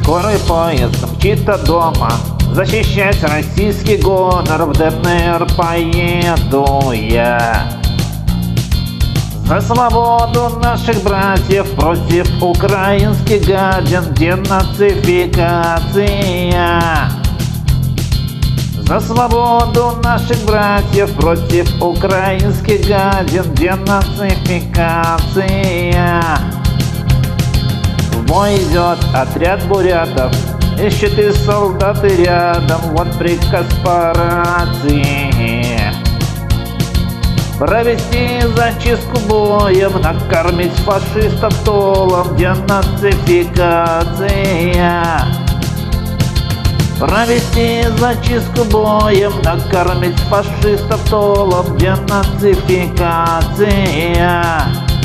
Скорый поезд мчит от дома, защищать российский гонор. В ДНР поеду я. За свободу наших братьев против украинских гадин. Денацификация. За свободу наших братьев против украинских гадин. Денацификация. В бой идет отряд бурятов, ищет и солдаты рядом. Вот приказ по рации: провести зачистку боем, накормить фашистов толом. Денацификация. Провести зачистку боем, накормить фашистов толом. Денацификация.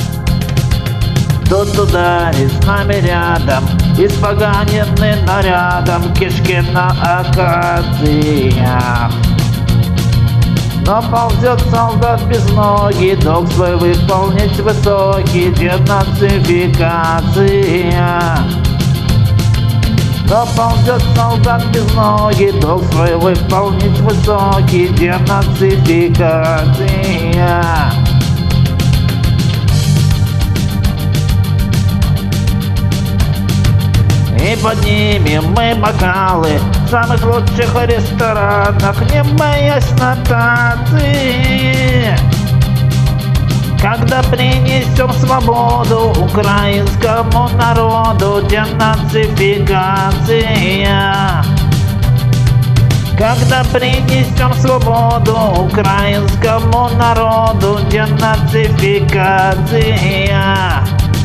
Тут ударит с нами рядом, испоганенный нарядом, кишки на акациях. Но ползет солдат без ноги, долг свой выполнить высокий. Денацификация. Но ползет солдат без ноги, долг свой выполнить высокий. Денацификация. И поднимем мы бокалы в самых лучших ресторанах, не боясь нотации. Когда принесем свободу украинскому народу. Денацификация. Когда принесем свободу украинскому народу. Денацификация.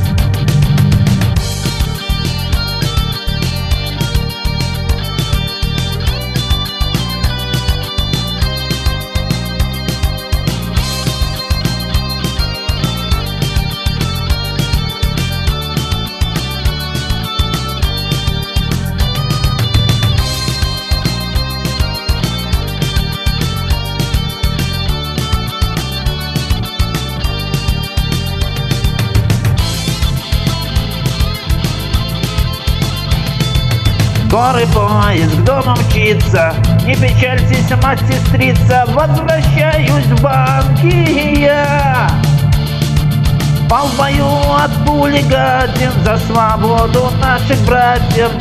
Скорый поезд к дому мчится, не печальтесь, мать, сестрица, возвращаюсь в банки я. Пал в бою от пули гадин, за свободу наших братьев.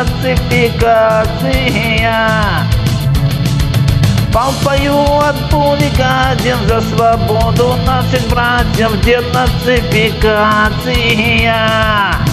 Денацификация. Пал в бою от пули гадин, за свободу наших братьев. Денацификация.